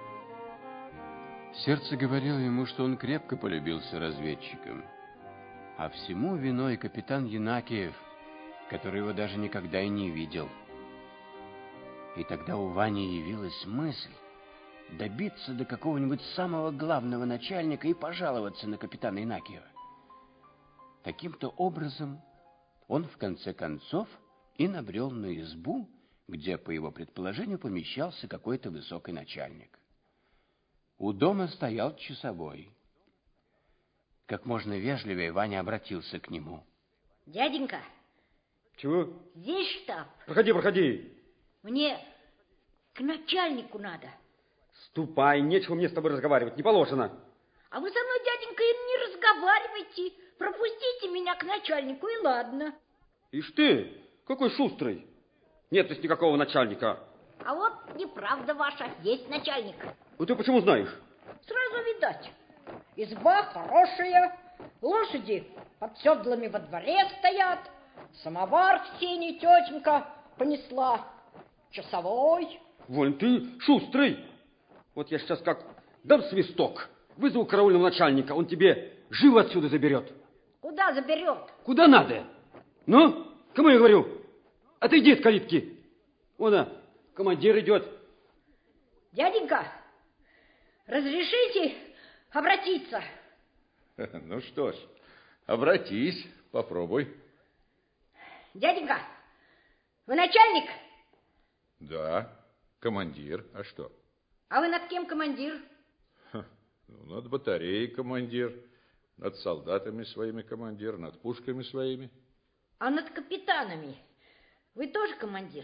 Speaker 1: Сердце говорило ему, что он крепко полюбился разведчикам. А всему виной капитан Янакиев, который его даже никогда и не видел. И тогда у Вани явилась мысль добиться до какого-нибудь самого главного начальника и пожаловаться на капитана Янакиева. Таким-то образом он в конце концов и набрел на избу, где, по его предположению, помещался какой-то высокий начальник. У дома стоял часовой. Как можно вежливее Ваня обратился к нему.
Speaker 3: Дяденька,
Speaker 7: Чего?
Speaker 3: Здесь штаб.
Speaker 7: Проходи, проходи.
Speaker 3: Мне к начальнику надо.
Speaker 7: Ступай, нечего мне с тобой разговаривать, не положено.
Speaker 3: А вы со мной, дяденька, и не разговаривайте. Пропустите меня к начальнику, и ладно.
Speaker 7: Ишь ты, какой шустрый. Нет здесь никакого начальника.
Speaker 3: А вот неправда ваша, есть начальник.
Speaker 7: Ну ты почему знаешь?
Speaker 3: Сразу видать. Изба хорошая, лошади под седлами во дворе стоят, самовар в сене тетенька понесла, часовой.
Speaker 7: Вон ты шустрый. Вот я сейчас как дам свисток, вызову караульного начальника, он тебе живо отсюда заберет.
Speaker 3: Куда заберет?
Speaker 7: Куда надо? Ну, кому я говорю? Отойди от калитки. Вон, командир идет.
Speaker 3: Дяденька, разрешите обратиться?
Speaker 2: Ну что ж, обратись, попробуй.
Speaker 3: Дяденька, вы начальник?
Speaker 2: Да, командир. А что?
Speaker 3: А вы над кем командир?
Speaker 2: Ну, над батареей командир, над солдатами своими командир, над пушками своими.
Speaker 3: А над капитанами вы тоже командир?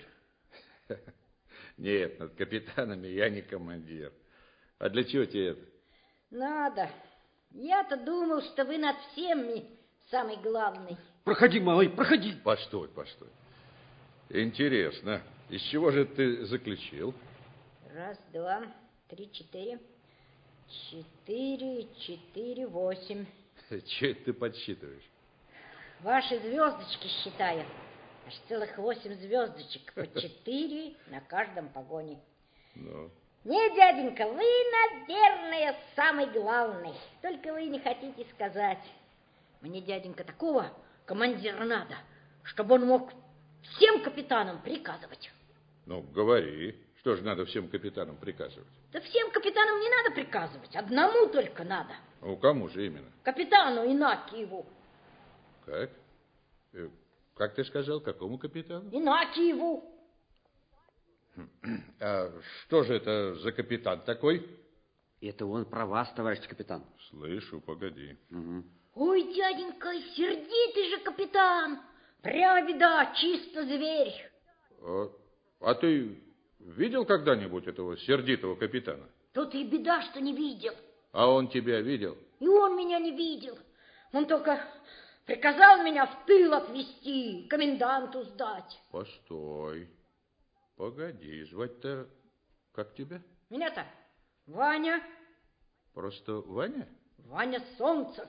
Speaker 2: Нет, над капитанами я не командир. А для чего тебе это?
Speaker 3: Надо. Я-то думал, что вы над всеми самый главный.
Speaker 7: Проходи, малый, проходи.
Speaker 2: Постой, постой. Интересно, из чего же ты заключил?
Speaker 3: 1, 2, 3, 4. 4, 4, 8.
Speaker 2: Че это ты подсчитываешь?
Speaker 3: Ваши звездочки считаю. Аж целых 8 звездочек, по 4 на каждом погоне.
Speaker 2: Ну.
Speaker 3: Не, дяденька, вы, наверное, самый главный. Только вы не хотите сказать. Мне, дяденька, такого командира надо, чтобы он мог всем капитанам приказывать.
Speaker 2: Ну, говори. Что же надо всем капитанам приказывать?
Speaker 3: Да всем капитанам не надо приказывать, одному только надо.
Speaker 2: Ну, кому же именно?
Speaker 3: Капитану Инакиеву.
Speaker 2: Как? Как ты сказал, какому капитану?
Speaker 3: Инакиеву.
Speaker 2: А что же это за капитан такой?
Speaker 7: Это он про вас, товарищ капитан.
Speaker 2: Слышу, погоди.
Speaker 7: Угу.
Speaker 3: Ой, дяденька, сердитый же капитан. Прямо беда, чисто зверь.
Speaker 2: А ты видел когда-нибудь этого сердитого капитана?
Speaker 3: Тут и беда, что не видел.
Speaker 2: А он тебя видел?
Speaker 3: И он меня не видел. Он только приказал меня в тыл отвезти, коменданту сдать.
Speaker 2: Постой. Погоди, звать-то как тебя?
Speaker 3: Меня-то Ваня.
Speaker 2: Просто Ваня?
Speaker 3: Ваня Солнцев.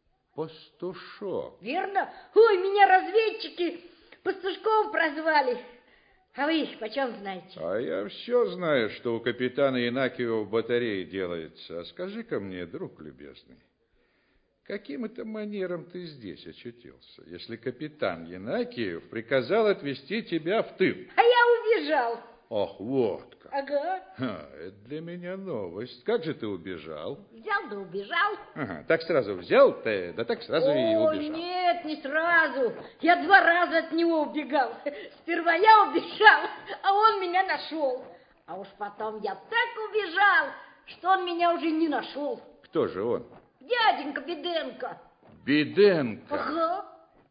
Speaker 2: Пастушок.
Speaker 3: Верно? Ой, меня разведчики пастушком прозвали. А вы почем знаете?
Speaker 2: А я все знаю, что у капитана Инакиева в батарее делается. А скажи-ка мне, друг любезный, каким это манером ты здесь очутился, если капитан Инакиев приказал отвезти тебя в тыл?
Speaker 3: А я убежал.
Speaker 2: Ох, вот как.
Speaker 3: Ага.
Speaker 2: Это для меня новость. Как же ты убежал?
Speaker 3: Взял да убежал.
Speaker 2: Ага, так сразу взял ты, да так сразу и убежал.
Speaker 3: Нет, не сразу. Я 2 раза от него убегал. Сперва я убежал, а он меня нашел. А уж потом я так убежал, что он меня уже не нашел.
Speaker 2: Кто же он?
Speaker 3: Дяденька Беденко.
Speaker 2: Беденко?
Speaker 3: Ага.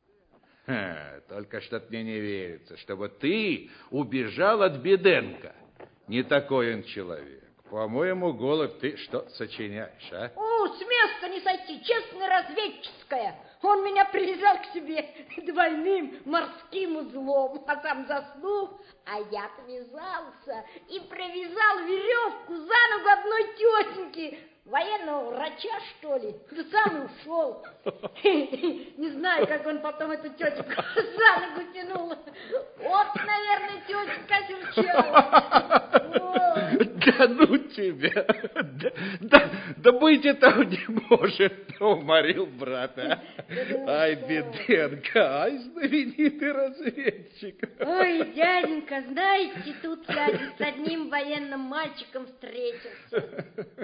Speaker 2: Только что-то мне не верится, чтобы ты убежал от Беденко. Не такой он человек. По-моему, Голубь, ты что сочиняешь, а?
Speaker 3: С места не сойти, честная разведческая. Он меня привязал к себе двойным морским узлом, а сам заснул, а я отвязался и провязал веревку за ногу одной тетеньки, военного врача, что ли, да сам и ушел. Не знаю, как он потом эту тетеньку за ногу тянул. Вот, наверное, тетенька осерчала.
Speaker 2: Да ну тебя! Да быть этого не может, уморил брата. Ай, Беденко, ай, знаменитый разведчик.
Speaker 3: Ой, дяденька, знаете, тут я с одним военным мальчиком встретился.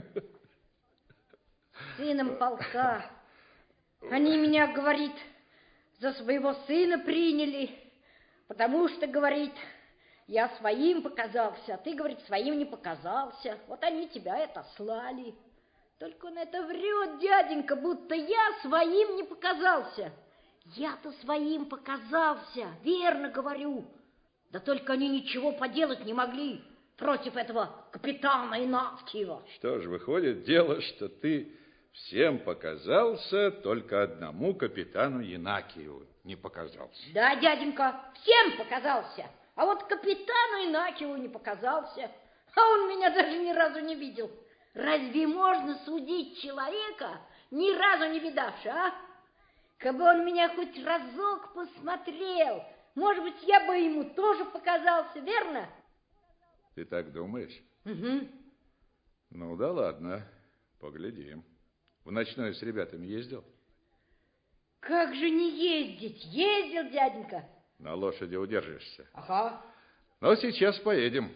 Speaker 3: Сыном полка. Они меня, говорит, за своего сына приняли, потому что, говорит, я своим показался, а ты, говорит, своим не показался. Вот они тебя и отослали. Только он это врет, дяденька, будто я своим не показался. Я-то своим показался, верно говорю. Да только они ничего поделать не могли против этого капитана Инакиева.
Speaker 2: Что ж, выходит дело, что ты всем показался, только одному капитану Янакиеву не показался.
Speaker 3: Да, дяденька, всем показался, а вот капитану Инакиеву не показался. А он меня даже ни разу не видел. Разве можно судить человека, ни разу не видавшего, а? Кабы он меня хоть разок посмотрел, может быть, я бы ему тоже показался, верно?
Speaker 2: Ты так думаешь?
Speaker 3: Угу.
Speaker 2: Ну да ладно, поглядим. В ночной с ребятами ездил?
Speaker 3: Как же не ездить? Ездил, дяденька.
Speaker 2: На лошади удержишься?
Speaker 3: Ага.
Speaker 2: Ну, сейчас поедем.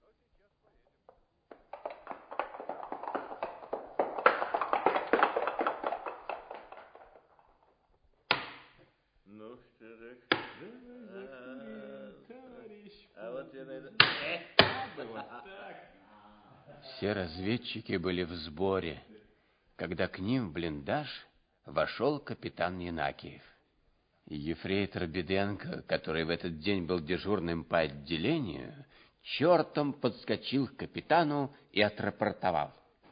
Speaker 6: Ну, что так? А вот я найду...
Speaker 1: Все разведчики были в сборе, когда к ним в блиндаж вошел капитан Янакиев. Ефрейтор Беденко, который в этот день был дежурным по отделению, чертом подскочил к капитану и отрапортовал.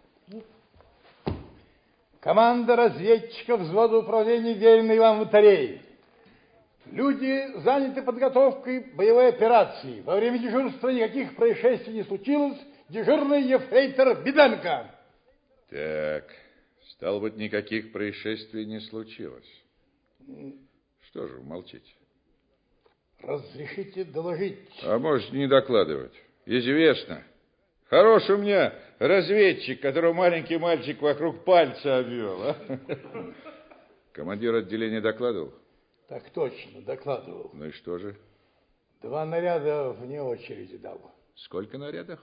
Speaker 8: Команда разведчиков взвода управления веренной вам батареи. Люди заняты подготовкой боевой операции. Во время дежурства никаких происшествий не случилось. Дежурный ефрейтор Беденко.
Speaker 2: Так, стало быть, никаких происшествий не случилось. Что же вы молчите?
Speaker 8: Разрешите доложить?
Speaker 2: А можете не докладывать. Известно. Хороший у меня разведчик, которого маленький мальчик вокруг пальца обвел. А? Командир отделения докладывал?
Speaker 8: Так точно, докладывал.
Speaker 2: Ну и что же?
Speaker 8: 2 наряда вне очереди дал.
Speaker 2: Сколько нарядов?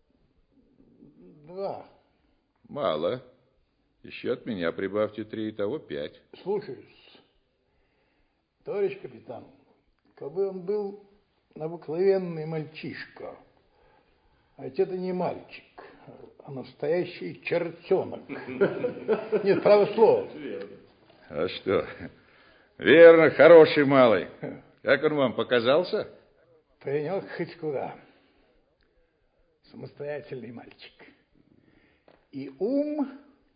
Speaker 8: 2.
Speaker 2: Мало. Еще от меня прибавьте 3, итого 5.
Speaker 8: Слушаюсь. Товарищ капитан, кабы он был обыкновенный мальчишка, а ведь это не мальчик, а настоящий чертенок. Нет, право слово.
Speaker 2: А что? Верно, хороший малый. Как он вам показался?
Speaker 8: Паренек хоть куда. Самостоятельный мальчик. И ум...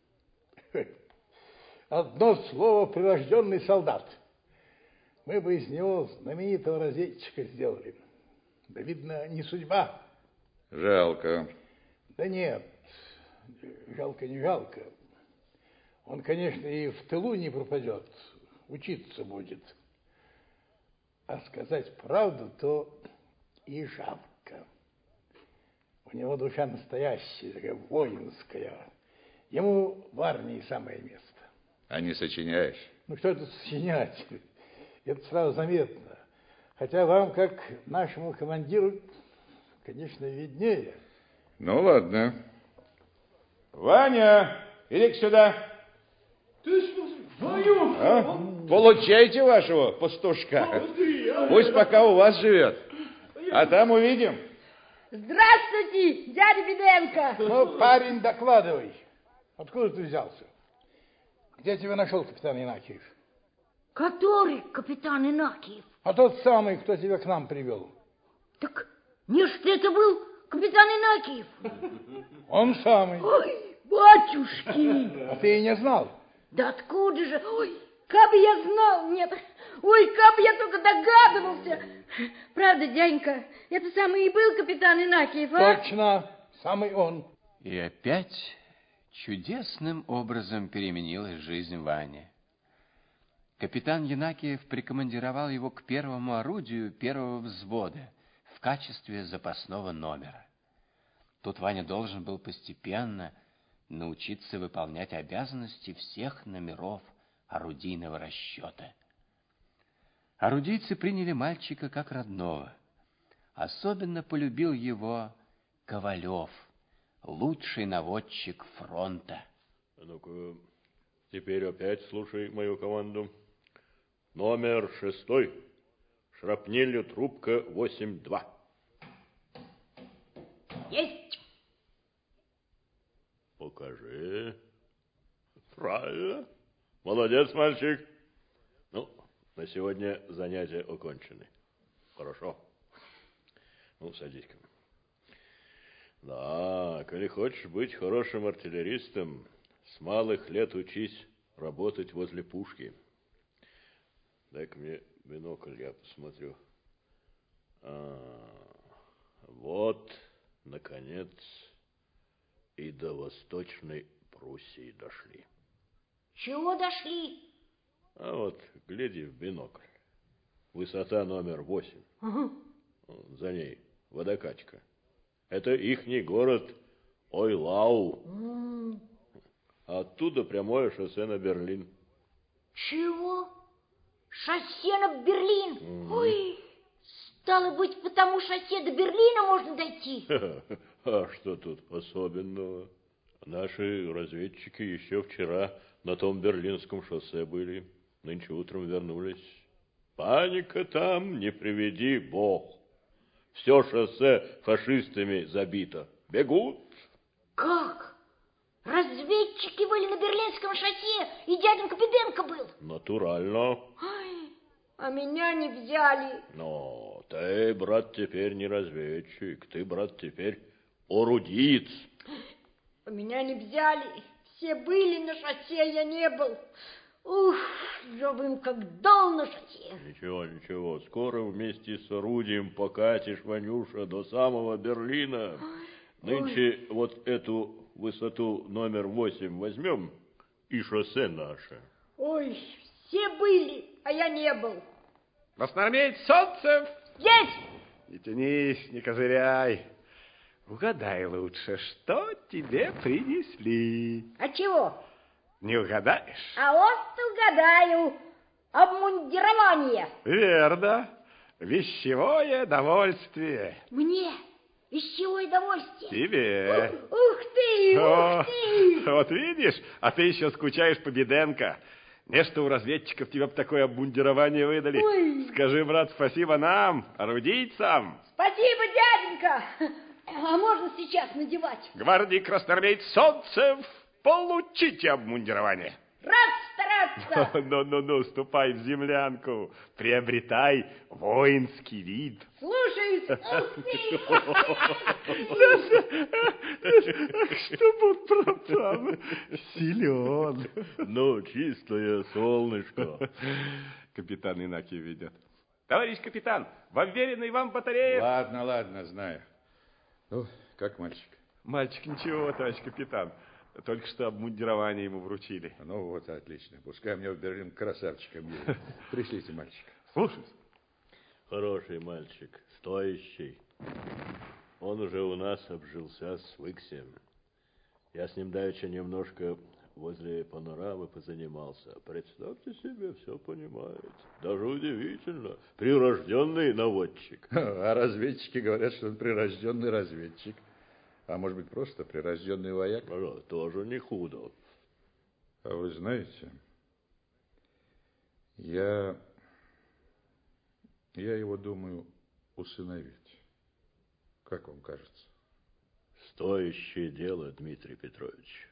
Speaker 8: Одно слово, прирожденный солдат. Мы бы из него знаменитого разведчика сделали. Да, видно, не судьба.
Speaker 2: Жалко.
Speaker 8: Да нет, жалко не жалко. Он, конечно, и в тылу не пропадет, учиться будет. А сказать правду, то и жалко. У него душа настоящая, такая воинская. Ему в армии самое место.
Speaker 2: А не сочиняешь?
Speaker 8: Ну, что это сочинять? Это сразу заметно. Хотя вам, как нашему командиру, конечно, виднее.
Speaker 2: Ну, ладно. Ваня, иди сюда.
Speaker 5: Ты что, вдвоем?
Speaker 2: А? Получайте вашего пастушка. Пусть пока у вас живет. А там увидим.
Speaker 3: Здравствуйте, дядя Беденко.
Speaker 8: Ну, парень, докладывай. Откуда ты взялся? Где тебя нашел капитан Янакиев?
Speaker 3: Который капитан Инакиев?
Speaker 8: А тот самый, кто тебя к нам привел.
Speaker 3: Так не ж это был капитан Инакиев?
Speaker 8: Он самый.
Speaker 3: Ой, батюшки!
Speaker 8: А ты и не знал?
Speaker 3: Да откуда же? Ой, как бы я знал, нет. Ой, как бы я только догадывался. Правда, дяденька, это самый и был капитан Инакиев, а?
Speaker 8: Точно, самый он.
Speaker 1: И опять чудесным образом переменилась жизнь Вани. Капитан Янакиев прикомандировал его к первому орудию первого взвода в качестве запасного номера. Тут Ваня должен был постепенно научиться выполнять обязанности всех номеров орудийного расчета. Орудийцы приняли мальчика как родного. Особенно полюбил его Ковалев, лучший наводчик фронта.
Speaker 6: Ну-ка, теперь опять слушай мою команду. Номер 6. Шрапнелью трубка 8-2.
Speaker 3: Есть.
Speaker 6: Покажи. Правильно. Молодец, мальчик. Ну, На сегодня занятия окончены. Хорошо. Ну, садись-ка. Да, коли хочешь быть хорошим артиллеристом, с малых лет учись работать возле пушки. Дай-ка мне бинокль, я посмотрю. Вот, наконец, и до Восточной Пруссии дошли.
Speaker 3: Чего дошли?
Speaker 6: А вот, гляди в бинокль. Высота номер 8.
Speaker 3: Ага.
Speaker 6: За ней водокачка. Это ихний город Ойлау. А оттуда прямое шоссе на Берлин.
Speaker 3: Чего? Шоссе на Берлин? Ой, стало быть, по тому шоссе до Берлина можно дойти?
Speaker 6: А что тут особенного? Наши разведчики еще вчера на том Берлинском шоссе были. Нынче утром вернулись. Паника там, не приведи Бог. Все шоссе фашистами забито. Бегут.
Speaker 3: Как? Разведчики были на Берлинском шоссе, и дяденька Беденко был?
Speaker 6: Натурально.
Speaker 3: Ой, а меня не взяли.
Speaker 6: Но ты, брат, теперь не разведчик. Ты, брат, теперь орудиец.
Speaker 3: А меня не взяли. Все были на шоссе, я не был. Ух, я бы им как дал на шоссе.
Speaker 6: Ничего, ничего. Скоро вместе с орудием покатишь, Ванюша, до самого Берлина. Нынче вот эту высоту номер 8 возьмем, и шоссе наше.
Speaker 3: Ой, все были, а я не был.
Speaker 10: Красноармеец Солнцев!
Speaker 3: Есть!
Speaker 10: Не тянись, не козыряй. Угадай лучше, что тебе принесли.
Speaker 3: А чего?
Speaker 10: Не угадаешь?
Speaker 3: А вот угадаю. Обмундирование.
Speaker 10: Верно. Вещевое довольствие.
Speaker 3: Мне? Вещевое удовольствие?
Speaker 10: Тебе.
Speaker 3: Ух ты, ух ты.
Speaker 10: Вот видишь, а ты еще скучаешь по Беденко. Нечто у разведчиков тебе бы такое обмундирование выдали.
Speaker 3: Ой.
Speaker 10: Скажи, брат, спасибо нам, орудийцам.
Speaker 3: Спасибо, дяденька. А можно сейчас надевать?
Speaker 10: Гвардии красноармеец Солнцев, получите обмундирование.
Speaker 3: Рад стараться.
Speaker 10: Ну, ступай в землянку, приобретай воинский вид.
Speaker 3: Слушаюсь. Ух ты.
Speaker 10: Чтобы он пропал. Силен.
Speaker 6: Ну, чистое солнышко.
Speaker 10: Капитан Иннокий ведет. Товарищ капитан, в уверенной вам батарее...
Speaker 2: Ладно, знаю. Ну, как мальчик?
Speaker 10: Мальчик ничего, товарищ капитан. Только что обмундирование ему вручили.
Speaker 2: Ну вот, отлично. Пускай мне в Берлин красавчиком едет. Пришлите мальчика.
Speaker 10: Слушаюсь.
Speaker 6: Хороший мальчик, стоящий. Он уже у нас обжился, свыкся. Я с ним давеча немножко возле панорамы позанимался. Представьте себе, все понимает. Даже удивительно. Прирожденный наводчик.
Speaker 2: А разведчики говорят, что он прирожденный разведчик. А может быть, просто прирожденный вояк?
Speaker 6: Тоже не худо.
Speaker 2: А вы знаете, я его думаю усыновить. Как вам кажется?
Speaker 6: Стоящее дело, Дмитрий Петрович.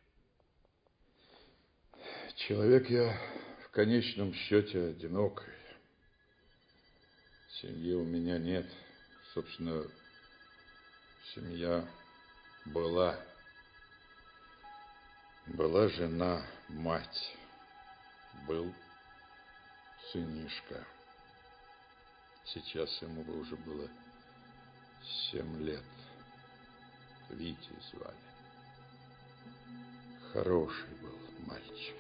Speaker 2: Человек я в конечном счете одинокий. Семьи у меня нет. Собственно, семья была. Была жена, мать. Был сынишка. Сейчас ему бы уже было 7 лет. Витю звали. Хороший был мальчик.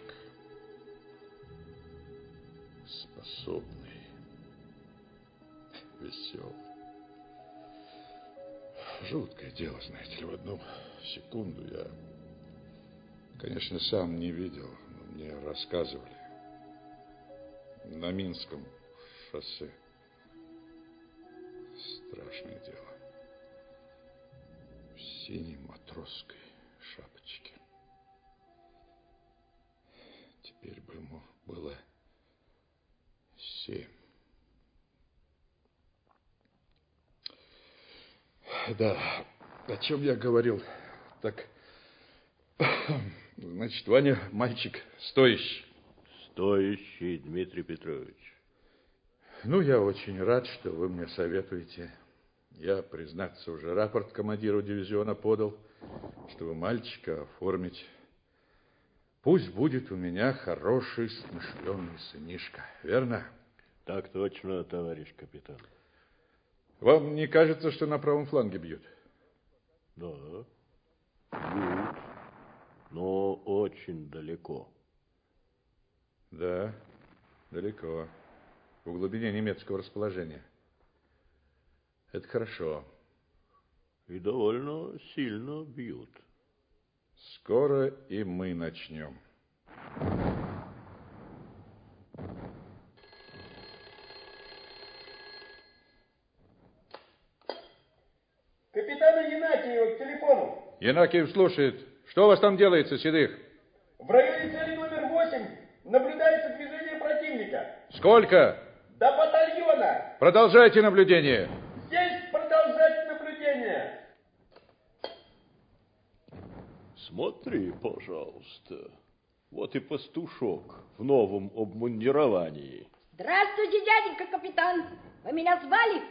Speaker 2: Способный. Веселый. Жуткое дело, знаете ли, в одну секунду я, конечно, сам не видел, но мне рассказывали. На Минском шоссе. Страшное дело. В синей матросской шапочке. Теперь бы ему было 7. Да, о чем я говорил? Так, значит, Ваня мальчик стоящий.
Speaker 6: Стоящий, Дмитрий Петрович.
Speaker 2: Ну, я очень рад, что вы мне советуете. Я, признаться, уже рапорт командиру дивизиона подал, чтобы мальчика оформить. Пусть будет у меня хороший, смышленый сынишка. Верно?
Speaker 6: Так точно, товарищ капитан.
Speaker 2: Вам не кажется, что на правом фланге бьют?
Speaker 6: Да, бьют, но очень далеко.
Speaker 2: Да, далеко. В глубине немецкого расположения. Это хорошо.
Speaker 6: И довольно сильно бьют.
Speaker 2: Скоро и мы начнем.
Speaker 5: Капитана Янакиева к телефону.
Speaker 2: Янакиев слушает. Что у вас там делается, Седых?
Speaker 5: В районе цели номер 8 наблюдается движение противника.
Speaker 2: Сколько?
Speaker 5: До батальона.
Speaker 2: Продолжайте наблюдение.
Speaker 5: Есть продолжать наблюдение.
Speaker 6: Смотри, пожалуйста. Вот и пастушок в новом обмундировании.
Speaker 3: Здравствуйте, дяденька капитан. Вы меня звали?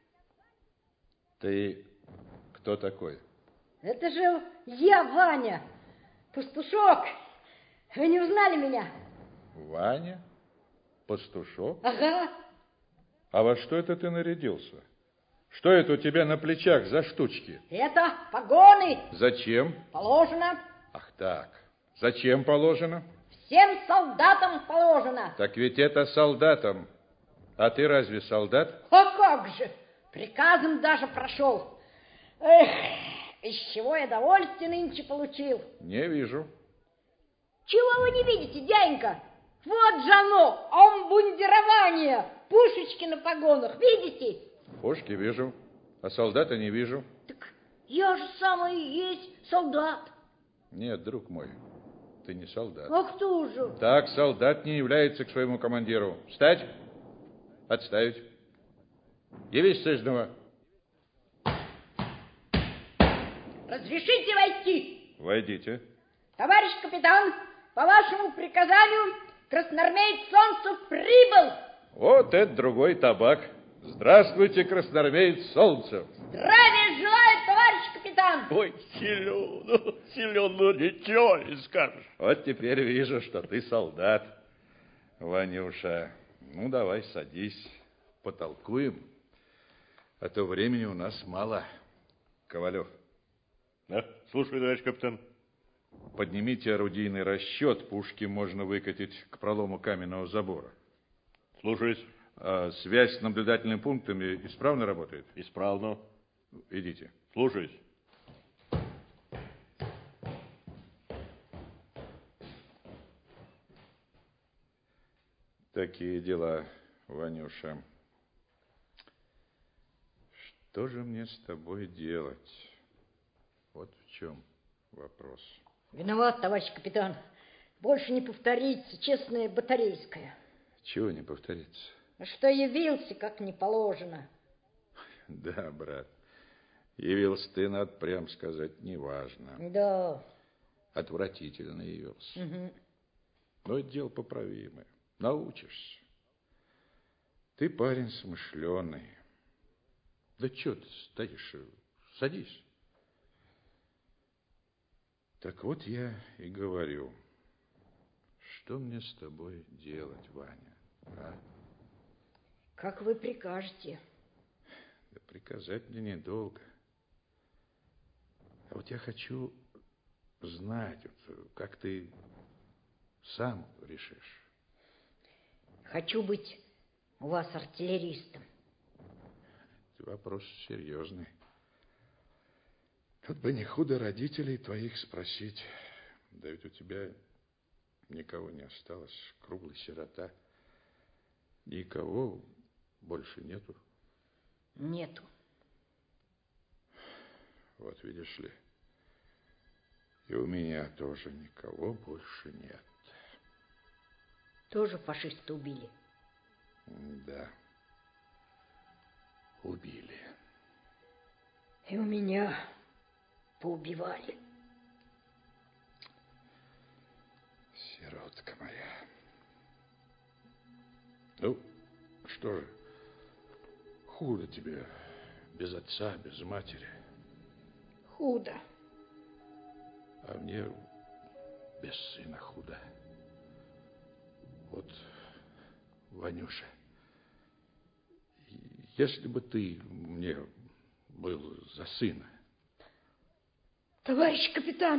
Speaker 2: Ты кто такой?
Speaker 3: Это же я, Ваня. Пастушок. Вы не узнали меня?
Speaker 2: Ваня? Пастушок?
Speaker 3: Ага.
Speaker 2: А во что это ты нарядился? Что это у тебя на плечах за штучки?
Speaker 3: Это погоны.
Speaker 2: Зачем?
Speaker 3: Положено.
Speaker 2: Ах так. Зачем положено?
Speaker 3: Всем солдатам положено.
Speaker 2: Так ведь это солдатам. А ты разве солдат?
Speaker 3: А как же? Приказом даже прошел. Эх, из чего я довольствие нынче получил.
Speaker 2: Не вижу.
Speaker 3: Чего вы не видите, дяденька? Вот же оно, обмундирование, пушечки на погонах, видите?
Speaker 2: Пушки вижу, а солдата не вижу.
Speaker 3: Так я же самый и есть солдат.
Speaker 2: Нет, друг мой, ты не солдат.
Speaker 3: А кто же?
Speaker 2: Так солдат не является к своему командиру. Встать, отставить. Явись, сыжного.
Speaker 3: Разрешите войти?
Speaker 2: Войдите.
Speaker 3: Товарищ капитан, по вашему приказанию красноармеец Солнцев прибыл.
Speaker 2: Вот это другой табак. Здравствуйте, красноармеец Солнцев.
Speaker 3: Здравия желаю, товарищ капитан.
Speaker 6: Ой, силен, но ничего не скажешь.
Speaker 2: Вот теперь вижу, что ты солдат, Ванюша. Ну, давай садись, потолкуем. А то времени у нас мало. Ковалев.
Speaker 6: Да, слушаю, товарищ капитан.
Speaker 2: Поднимите орудийный расчет. Пушки можно выкатить к пролому каменного забора.
Speaker 6: Слушаюсь.
Speaker 2: А связь с наблюдательными пунктами исправно работает?
Speaker 6: Исправно.
Speaker 2: Идите.
Speaker 6: Слушаюсь.
Speaker 2: Такие дела, Ванюша. Что же мне с тобой делать? Вот в чем вопрос.
Speaker 3: Виноват, товарищ капитан. Больше не повторится, честное батарейское.
Speaker 2: Чего не повторится?
Speaker 3: Что явился, как не положено.
Speaker 2: Да, брат. Явился ты, надо прям сказать, неважно.
Speaker 3: Да.
Speaker 2: Отвратительно явился.
Speaker 3: Угу.
Speaker 2: Но это дело поправимое. Научишься. Ты парень смышленый. Да что ты стоишь? Садись. Так вот я и говорю, что мне с тобой делать, Ваня, а?
Speaker 3: Как вы прикажете.
Speaker 2: Да приказать мне недолго. А вот я хочу знать, вот, как ты сам решишь.
Speaker 3: Хочу быть у вас артиллеристом.
Speaker 2: Это вопрос серьезный. Тут бы не худо родителей твоих спросить. Да ведь у тебя никого не осталось. Круглый сирота. Никого больше нету.
Speaker 3: Нету.
Speaker 2: Вот видишь ли. И у меня тоже никого больше нет.
Speaker 3: Тоже фашисты убили?
Speaker 2: Да. Убили.
Speaker 3: И у меня поубивали.
Speaker 2: Сиротка моя. Ну, что же, Худо тебе без отца, без матери.
Speaker 3: Худо.
Speaker 2: А мне без сына худо. Вот, Ванюша, если бы ты мне был за сына.
Speaker 3: Товарищ капитан,